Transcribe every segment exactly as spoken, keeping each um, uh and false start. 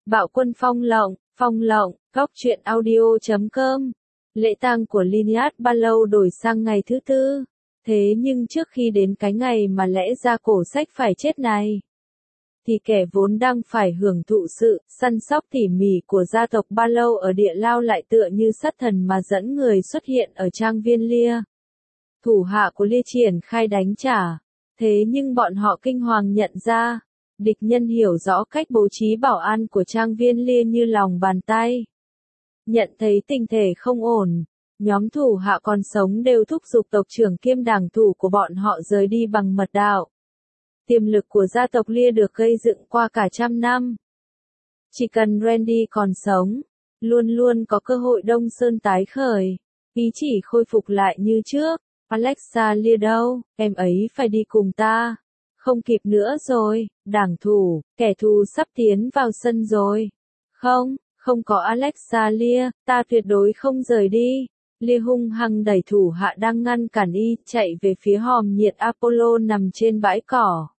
Bạo quân Phong Lộng, Phong Lộng, góc truyện audio chấm com. Lễ tang của Lynette Barlow đổi sang ngày thứ tư. Thế nhưng trước khi đến cái ngày mà lẽ ra cổ sách phải chết này, thì kẻ vốn đang phải hưởng thụ sự săn sóc tỉ mỉ của gia tộc Barlow ở địa lao lại tựa như sát thần mà dẫn người xuất hiện ở trang viên Lear. Thủ hạ của Lear triển khai đánh trả. Thế nhưng bọn họ kinh hoàng nhận ra, địch nhân hiểu rõ cách bố trí bảo an của trang viên Lear như lòng bàn tay. Nhận thấy tình thể không ổn, nhóm thủ hạ còn sống đều thúc giục tộc trưởng kiêm đảng thủ của bọn họ rời đi bằng mật đạo. Tiềm lực của gia tộc Lear được gây dựng qua cả trăm năm. Chỉ cần Randy còn sống, luôn luôn có cơ hội Đông Sơn tái khởi, ý chỉ khôi phục lại như trước. Alexa Lear đâu, em ấy phải đi cùng ta. Không kịp nữa rồi, đảng thủ, kẻ thù sắp tiến vào sân rồi. Không, không có Alexa Lear, ta tuyệt đối không rời đi. Lear hung hăng đẩy thủ hạ đang ngăn cản y, chạy về phía hòm nhiệt Apollo nằm trên bãi cỏ.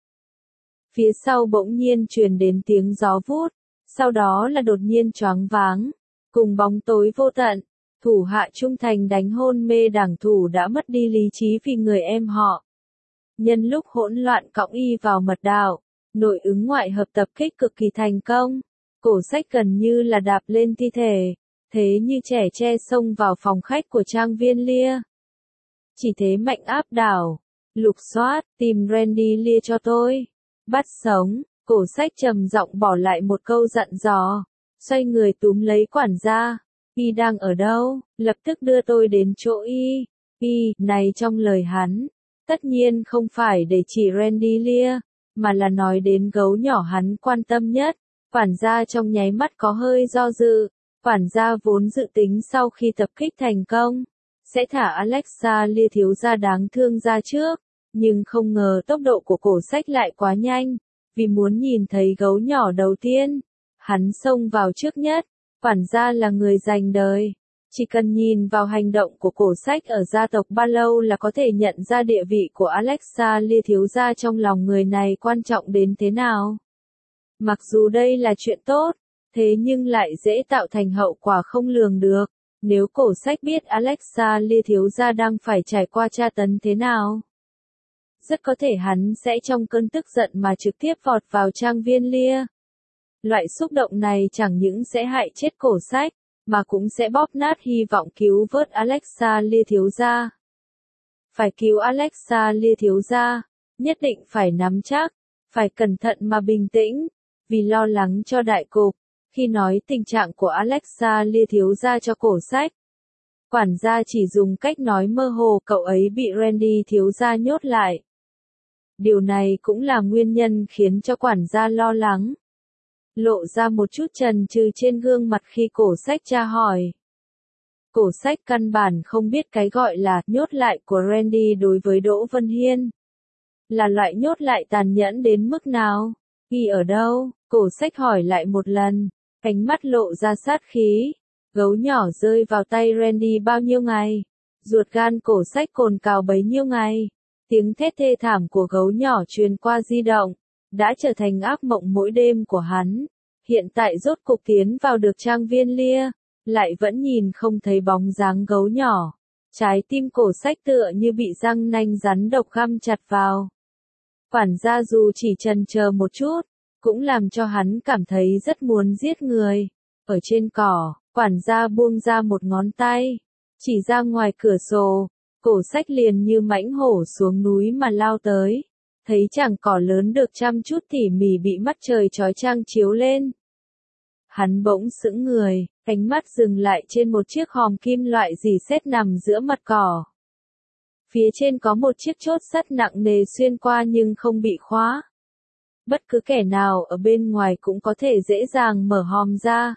Phía sau bỗng nhiên truyền đến tiếng gió vút, sau đó là đột nhiên choáng váng, cùng bóng tối vô tận. Thủ hạ trung thành đánh hôn mê đảng thủ đã mất đi lý trí vì người em họ. Nhân lúc hỗn loạn cõng y vào mật đạo, nội ứng ngoại hợp tập kích cực kỳ thành công. Cổ sách gần như là đạp lên thi thể, thế như trẻ tre xông vào phòng khách của trang viên Lear. Chỉ thế mạnh áp đảo, lục soát, tìm Randy Lear cho tôi. Bắt sống, cổ sách trầm giọng bỏ lại một câu dặn dò, xoay người túm lấy quản gia. Y đang ở đâu, lập tức đưa tôi đến chỗ y. Y, này trong lời hắn, tất nhiên không phải để chỉ Randy Lear, mà là nói đến gấu nhỏ hắn quan tâm nhất. Quản gia trong nháy mắt có hơi do dự. Quản gia vốn dự tính sau khi tập kích thành công, sẽ thả Alexa Lear thiếu gia đáng thương ra trước, nhưng không ngờ tốc độ của cổ sách lại quá nhanh. Vì muốn nhìn thấy gấu nhỏ đầu tiên, hắn xông vào trước nhất. Quản gia là người dành đời. Chỉ cần nhìn vào hành động của cổ sách ở gia tộc Barlow là có thể nhận ra địa vị của Alexa Lear thiếu gia trong lòng người này quan trọng đến thế nào. Mặc dù đây là chuyện tốt, thế nhưng lại dễ tạo thành hậu quả không lường được. Nếu cổ sách biết Alexa Lear thiếu gia đang phải trải qua tra tấn thế nào, rất có thể hắn sẽ trong cơn tức giận mà trực tiếp vọt vào trang viên Lear. Loại xúc động này chẳng những sẽ hại chết cổ sách, mà cũng sẽ bóp nát hy vọng cứu vớt Alexa Lear thiếu gia. Phải cứu Alexa Lear thiếu gia, nhất định phải nắm chắc, phải cẩn thận mà bình tĩnh, vì lo lắng cho đại cục. Khi nói tình trạng của Alexa Lear thiếu gia cho cổ sách, quản gia chỉ dùng cách nói mơ hồ cậu ấy bị Randy thiếu gia nhốt lại. Điều này cũng là nguyên nhân khiến cho quản gia lo lắng. Lộ ra một chút chần chừ trên gương mặt khi cổ sách tra hỏi. Cổ sách căn bản không biết cái gọi là nhốt lại của Randy đối với Đỗ Vân Hiên. Là loại nhốt lại tàn nhẫn đến mức nào? Y ở đâu? Cổ sách hỏi lại một lần, ánh mắt lộ ra sát khí. Gấu nhỏ rơi vào tay Randy bao nhiêu ngày? Ruột gan cổ sách cồn cào bấy nhiêu ngày? Tiếng thét thê thảm của gấu nhỏ truyền qua di động, đã trở thành ác mộng mỗi đêm của hắn. Hiện tại rốt cục tiến vào được trang viên Lear, lại vẫn nhìn không thấy bóng dáng gấu nhỏ. Trái tim cổ sách tựa như bị răng nanh rắn độc găm chặt vào. Quản gia dù chỉ chần chờ một chút, cũng làm cho hắn cảm thấy rất muốn giết người. Ở trên cỏ, quản gia buông ra một ngón tay, chỉ ra ngoài cửa sổ. Cổ sách liền như mãnh hổ xuống núi mà lao tới. Thấy chàng cỏ lớn được chăm chút tỉ mỉ bị mắt trời chói chang chiếu lên. Hắn bỗng sững người, ánh mắt dừng lại trên một chiếc hòm kim loại rỉ sét nằm giữa mặt cỏ. Phía trên có một chiếc chốt sắt nặng nề xuyên qua nhưng không bị khóa. Bất cứ kẻ nào ở bên ngoài cũng có thể dễ dàng mở hòm ra.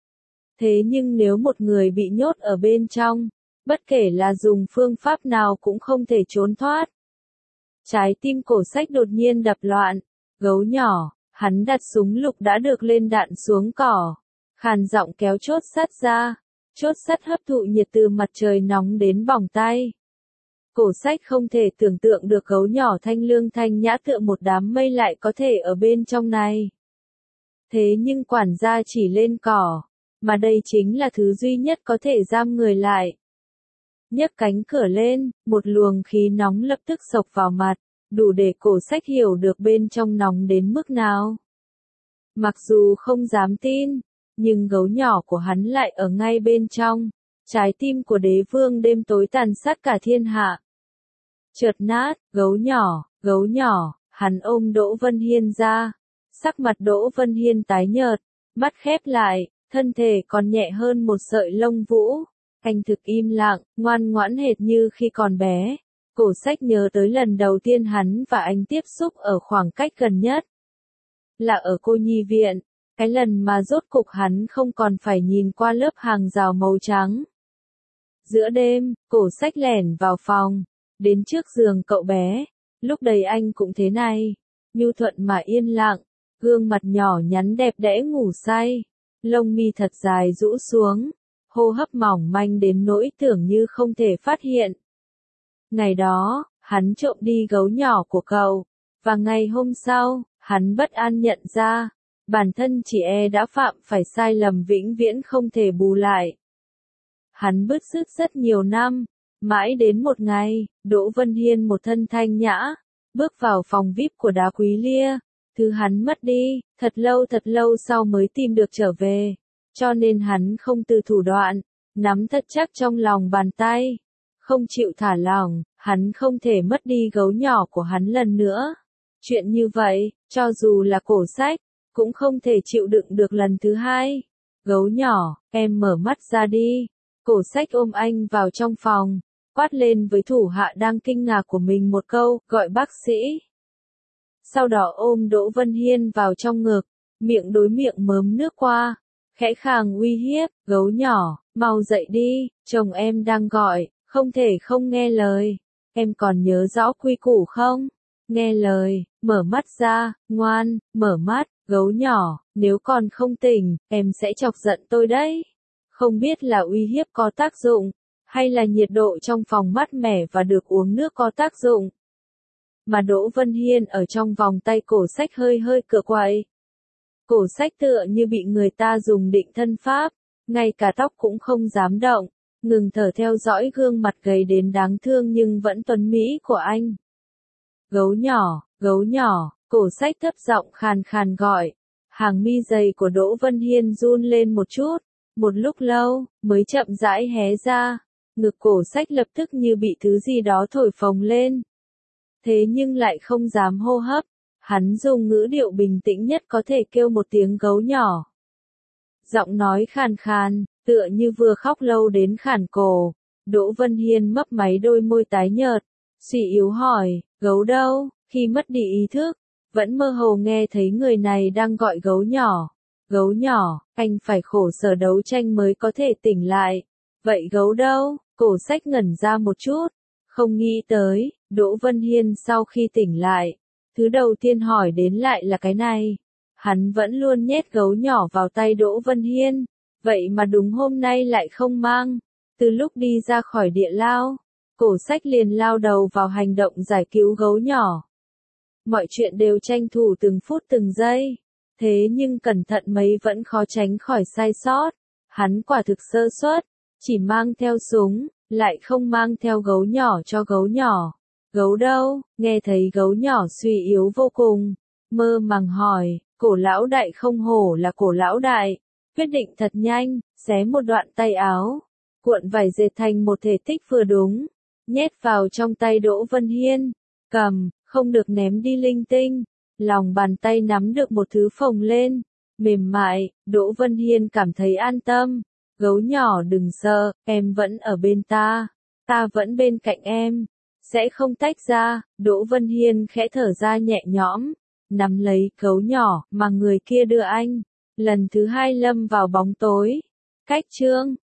Thế nhưng nếu một người bị nhốt ở bên trong, bất kể là dùng phương pháp nào cũng không thể trốn thoát. Trái tim cổ sách đột nhiên đập loạn. Gấu nhỏ, hắn đặt súng lục đã được lên đạn xuống cỏ. Khàn giọng kéo chốt sắt ra. Chốt sắt hấp thụ nhiệt từ mặt trời nóng đến bỏng tay. Cổ sách không thể tưởng tượng được gấu nhỏ thanh lương thanh nhã tựa một đám mây lại có thể ở bên trong này. Thế nhưng quản gia chỉ lên cỏ, mà đây chính là thứ duy nhất có thể giam người lại. Nhấc cánh cửa lên, một luồng khí nóng lập tức xộc vào mặt, đủ để Cổ Sách hiểu được bên trong nóng đến mức nào. Mặc dù không dám tin, nhưng gấu nhỏ của hắn lại ở ngay bên trong, trái tim của đế vương đêm tối tàn sát cả thiên hạ. Chợt nát, gấu nhỏ, gấu nhỏ, hắn ôm Đỗ Vân Hiên ra, sắc mặt Đỗ Vân Hiên tái nhợt, mắt khép lại, thân thể còn nhẹ hơn một sợi lông vũ. Anh thực im lặng, ngoan ngoãn hệt như khi còn bé. Cổ Sách nhớ tới lần đầu tiên hắn và anh tiếp xúc ở khoảng cách gần nhất. Là ở cô nhi viện, cái lần mà rốt cục hắn không còn phải nhìn qua lớp hàng rào màu trắng. Giữa đêm, Cổ Sách lẻn vào phòng, đến trước giường cậu bé. Lúc đấy anh cũng thế này, nhu thuận mà yên lặng, gương mặt nhỏ nhắn đẹp đẽ ngủ say, lông mi thật dài rũ xuống, hô hấp mỏng manh đến nỗi tưởng như không thể phát hiện. Ngày đó, hắn trộm đi gấu nhỏ của cậu, và ngày hôm sau, hắn bất an nhận ra, bản thân chị e đã phạm phải sai lầm vĩnh viễn không thể bù lại. Hắn bứt rứt rất nhiều năm, mãi đến một ngày, Đỗ Vân Hiên một thân thanh nhã, bước vào phòng vi ai pi của Đá Quý Lia, thứ hắn mất đi, thật lâu thật lâu sau mới tìm được trở về, cho nên hắn không từ thủ đoạn, nắm thật chắc trong lòng bàn tay, không chịu thả lỏng, hắn không thể mất đi gấu nhỏ của hắn lần nữa. Chuyện như vậy, cho dù là Cổ Sách, cũng không thể chịu đựng được lần thứ hai. Gấu nhỏ, em mở mắt ra đi. Cổ Sách ôm anh vào trong phòng, quát lên với thủ hạ đang kinh ngạc của mình một câu, gọi bác sĩ. Sau đó ôm Đỗ Vân Hiên vào trong ngực, miệng đối miệng mớm nước qua, khẽ khàng uy hiếp, gấu nhỏ, mau dậy đi, chồng em đang gọi, không thể không nghe lời. Em còn nhớ rõ quy củ không? Nghe lời, mở mắt ra, ngoan, mở mắt, gấu nhỏ, nếu còn không tỉnh, em sẽ chọc giận tôi đấy. Không biết là uy hiếp có tác dụng, hay là nhiệt độ trong phòng mát mẻ và được uống nước có tác dụng. Mà Đỗ Vân Hiên ở trong vòng tay Cổ Sách hơi hơi cựa quậy. Cổ Sách tựa như bị người ta dùng định thân pháp, ngay cả tóc cũng không dám động, ngừng thở theo dõi gương mặt gầy đến đáng thương nhưng vẫn tuấn mỹ của anh. Gấu nhỏ, gấu nhỏ, Cổ Sách thấp giọng khàn khàn gọi. Hàng mi dày của Đỗ Vân Hiên run lên một chút, một lúc lâu, mới chậm rãi hé ra, ngực Cổ Sách lập tức như bị thứ gì đó thổi phồng lên. Thế nhưng lại không dám hô hấp, hắn dùng ngữ điệu bình tĩnh nhất có thể kêu một tiếng gấu nhỏ. Giọng nói khàn khàn, tựa như vừa khóc lâu đến khản cổ. Đỗ Vân Hiên mấp máy đôi môi tái nhợt, suy yếu hỏi, gấu đâu? Khi mất đi ý thức, vẫn mơ hồ nghe thấy người này đang gọi gấu nhỏ. Gấu nhỏ, anh phải khổ sở đấu tranh mới có thể tỉnh lại. Vậy gấu đâu? Cổ Sách ngẩn ra một chút, không nghĩ tới, Đỗ Vân Hiên sau khi tỉnh lại, thứ đầu tiên hỏi đến lại là cái này. Hắn vẫn luôn nhét gấu nhỏ vào tay Đỗ Vân Hiên, vậy mà đúng hôm nay lại không mang. Từ lúc đi ra khỏi địa lao, Cổ Sách liền lao đầu vào hành động giải cứu gấu nhỏ. Mọi chuyện đều tranh thủ từng phút từng giây, thế nhưng cẩn thận mấy vẫn khó tránh khỏi sai sót. Hắn quả thực sơ suất, chỉ mang theo súng, lại không mang theo gấu nhỏ cho gấu nhỏ. Gấu đâu? Nghe thấy gấu nhỏ suy yếu vô cùng, mơ màng hỏi, Cổ lão đại không hổ là Cổ lão đại, quyết định thật nhanh, xé một đoạn tay áo, cuộn vải dệt thành một thể tích vừa đúng, nhét vào trong tay Đỗ Vân Hiên, cầm, không được ném đi linh tinh, lòng bàn tay nắm được một thứ phồng lên, mềm mại. Đỗ Vân Hiên cảm thấy an tâm, gấu nhỏ đừng sợ, em vẫn ở bên ta, ta vẫn bên cạnh em, sẽ không tách ra. Đỗ Vân Hiên khẽ thở ra nhẹ nhõm, nắm lấy gấu nhỏ mà người kia đưa anh, lần thứ hai lâm vào bóng tối. Cách chương